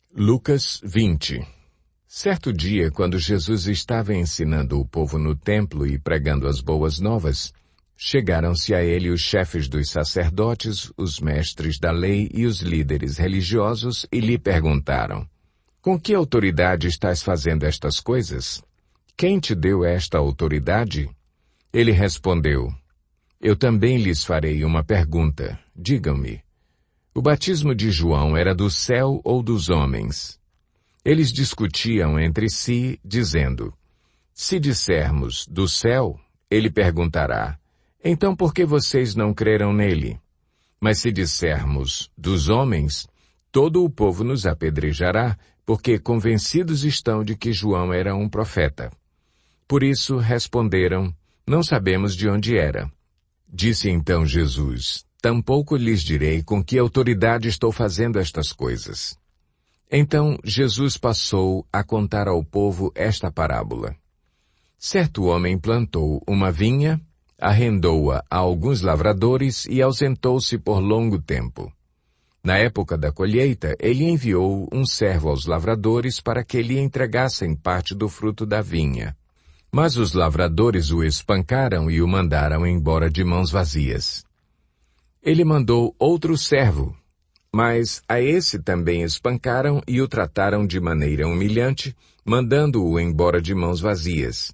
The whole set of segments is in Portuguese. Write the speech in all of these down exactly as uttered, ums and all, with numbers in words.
Lucas vinte. Certo dia, quando Jesus estava ensinando o povo no templo e pregando as boas novas, chegaram-se a ele os chefes dos sacerdotes, os mestres da lei e os líderes religiosos e lhe perguntaram: Com que autoridade estás fazendo estas coisas? Quem te deu esta autoridade? Ele respondeu: Eu também lhes farei uma pergunta. Digam-me. O batismo de João era do céu ou dos homens? Eles discutiam entre si, dizendo: Se dissermos do céu, ele perguntará: Então por que vocês não creram nele? Mas se dissermos dos homens, todo o povo nos apedrejará, porque convencidos estão de que João era um profeta. Por isso responderam: Não sabemos de onde era. Disse então Jesus: Tampouco lhes direi com que autoridade estou fazendo estas coisas. Então Jesus passou a contar ao povo esta parábola. Certo homem plantou uma vinha, arrendou-a a alguns lavradores e ausentou-se por longo tempo. Na época da colheita, ele enviou um servo aos lavradores para que lhe entregassem parte do fruto da vinha. Mas os lavradores o espancaram e o mandaram embora de mãos vazias. Ele mandou outro servo, mas a esse também espancaram e o trataram de maneira humilhante, mandando-o embora de mãos vazias.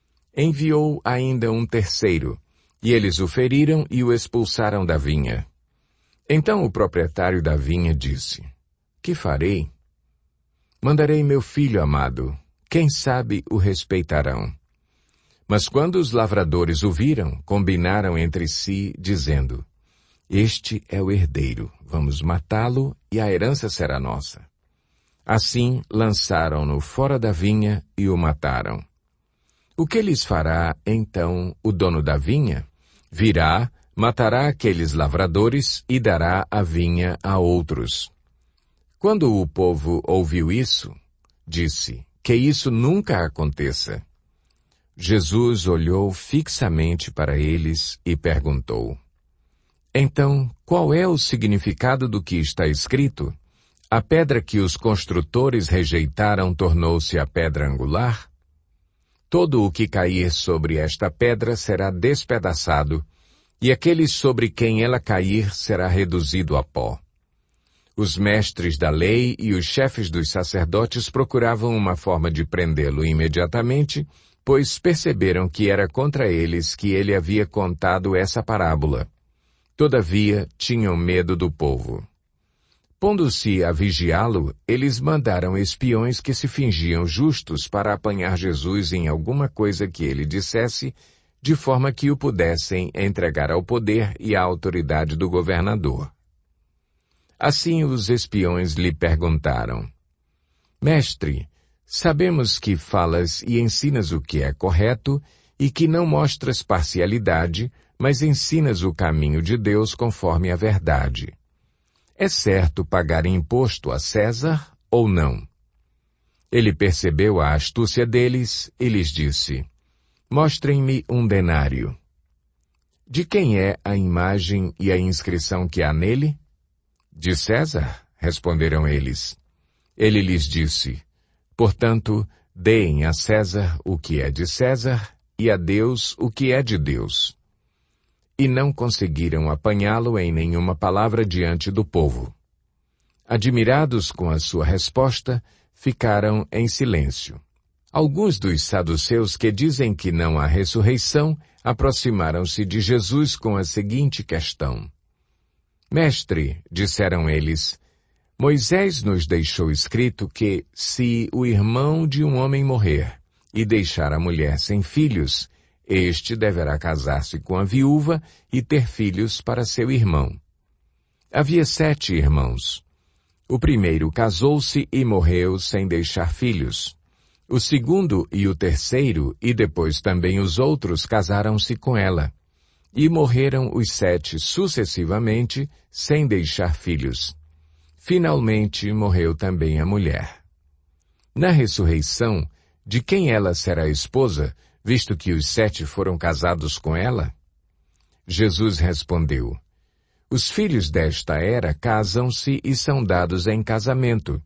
Enviou ainda um terceiro, e eles o feriram e o expulsaram da vinha. Então o proprietário da vinha disse: Que farei? Mandarei meu filho amado, quem sabe o respeitarão. Mas quando os lavradores o viram, combinaram entre si, dizendo: Este é o herdeiro, vamos matá-lo e a herança será nossa. Assim lançaram-no fora da vinha e o mataram. O que lhes fará, então, o dono da vinha? Virá, matará aqueles lavradores e dará a vinha a outros. Quando o povo ouviu isso, disse: Que isso nunca aconteça. Jesus olhou fixamente para eles e perguntou: Então, qual é o significado do que está escrito? A pedra que os construtores rejeitaram tornou-se a pedra angular? Todo o que cair sobre esta pedra será despedaçado, e aquele sobre quem ela cair será reduzido a pó. Os mestres da lei e os chefes dos sacerdotes procuravam uma forma de prendê-lo imediatamente, pois perceberam que era contra eles que ele havia contado essa parábola. Todavia, tinham medo do povo. Pondo-se a vigiá-lo, eles mandaram espiões que se fingiam justos para apanhar Jesus em alguma coisa que ele dissesse, de forma que o pudessem entregar ao poder e à autoridade do governador. Assim os espiões lhe perguntaram: Mestre, sabemos que falas e ensinas o que é correto e que não mostras parcialidade, mas ensinas o caminho de Deus conforme a verdade. É certo pagar imposto a César ou não? Ele percebeu a astúcia deles e lhes disse: Mostrem-me um denário. De quem é a imagem e a inscrição que há nele? De César, responderam eles. Ele lhes disse: Portanto, deem a César o que é de César e a Deus o que é de Deus. E não conseguiram apanhá-lo em nenhuma palavra diante do povo. Admirados com a sua resposta, ficaram em silêncio. Alguns dos saduceus que dizem que não há ressurreição aproximaram-se de Jesus com a seguinte questão: Mestre, disseram eles, Moisés nos deixou escrito que, se o irmão de um homem morrer e deixar a mulher sem filhos, este deverá casar-se com a viúva e ter filhos para seu irmão. Havia sete irmãos. O primeiro casou-se e morreu sem deixar filhos. O segundo e o terceiro, e depois também os outros, casaram-se com ela. E morreram os sete sucessivamente, sem deixar filhos. Finalmente morreu também a mulher. Na ressurreição, de quem ela será esposa, visto que os sete foram casados com ela? Jesus respondeu: Os filhos desta era casam-se e são dados em casamento,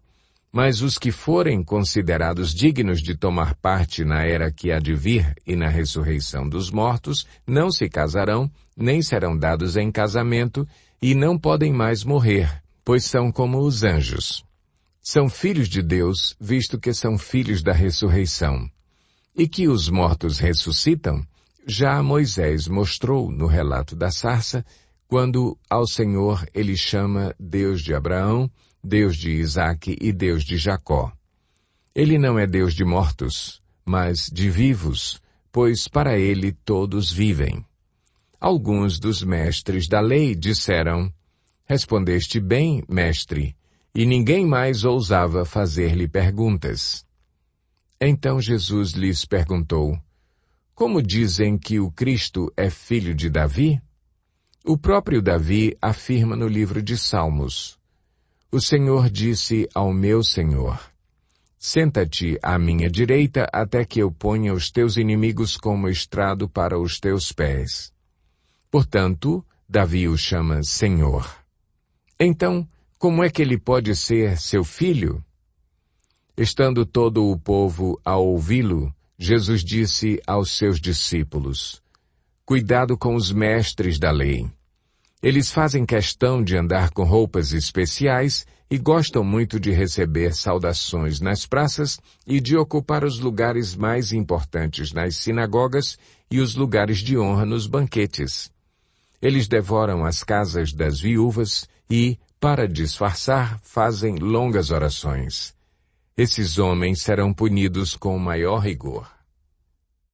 Mas os que forem considerados dignos de tomar parte na era que há de vir e na ressurreição dos mortos, não se casarão, nem serão dados em casamento, e não podem mais morrer, pois são como os anjos. São filhos de Deus, visto que são filhos da ressurreição. E que os mortos ressuscitam, já Moisés mostrou no relato da sarça, quando ao Senhor ele chama Deus de Abraão, Deus de Isaque e Deus de Jacó. Ele não é Deus de mortos, mas de vivos, pois para ele todos vivem. Alguns dos mestres da lei disseram, respondeste bem, mestre, e ninguém mais ousava fazer-lhe perguntas. Então Jesus lhes perguntou, como dizem que o Cristo é filho de Davi? O próprio Davi afirma no livro de Salmos, o Senhor disse ao meu Senhor, senta-te à minha direita até que eu ponha os teus inimigos como estrado para os teus pés. Portanto, Davi o chama Senhor. Então, como é que ele pode ser seu filho? Estando todo o povo a ouvi-lo, Jesus disse aos seus discípulos, cuidado com os mestres da lei. Eles fazem questão de andar com roupas especiais e gostam muito de receber saudações nas praças e de ocupar os lugares mais importantes nas sinagogas e os lugares de honra nos banquetes. Eles devoram as casas das viúvas e, para disfarçar, fazem longas orações. Esses homens serão punidos com maior rigor.